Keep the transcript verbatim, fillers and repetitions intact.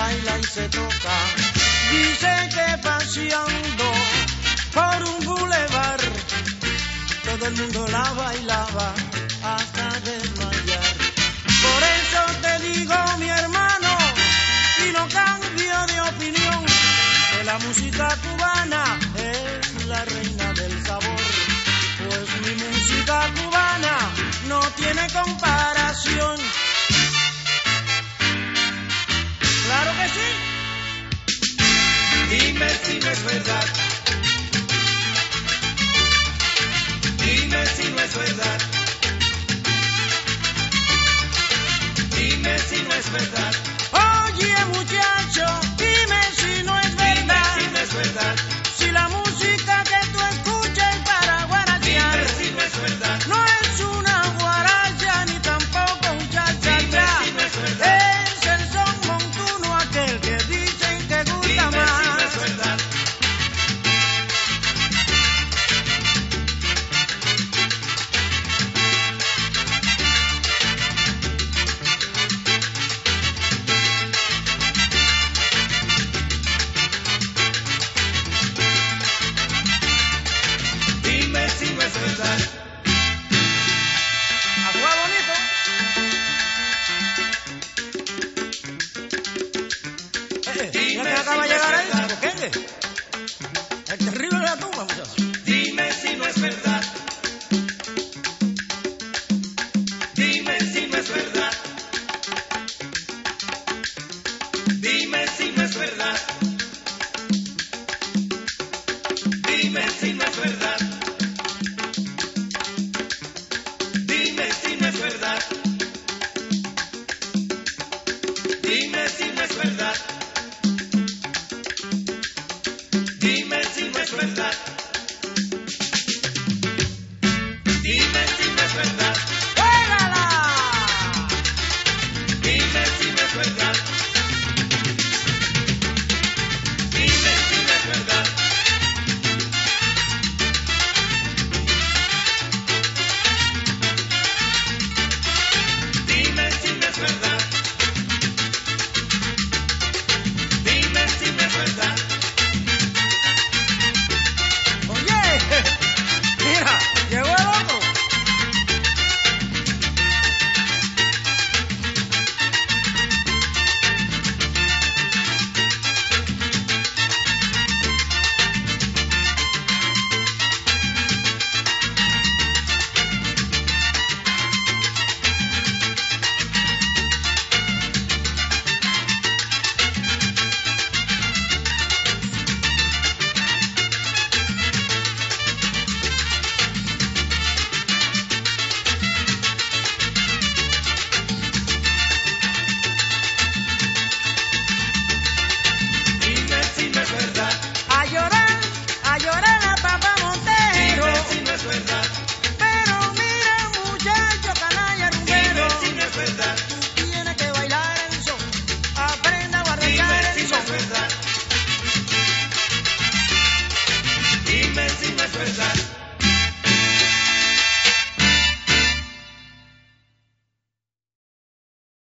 baila y se toca. Dice que paseando por un bulevar todo el mundo la bailaba hasta desmayar. Por eso te digo, mi hermano, y no cambio de opinión, que la música cubana es la reina del sabor. Pues mi música cubana no tiene comparación. ¡Claro que sí! Dime si no es verdad. Dime si no es verdad. Dime si no es verdad. Oye, muchacho,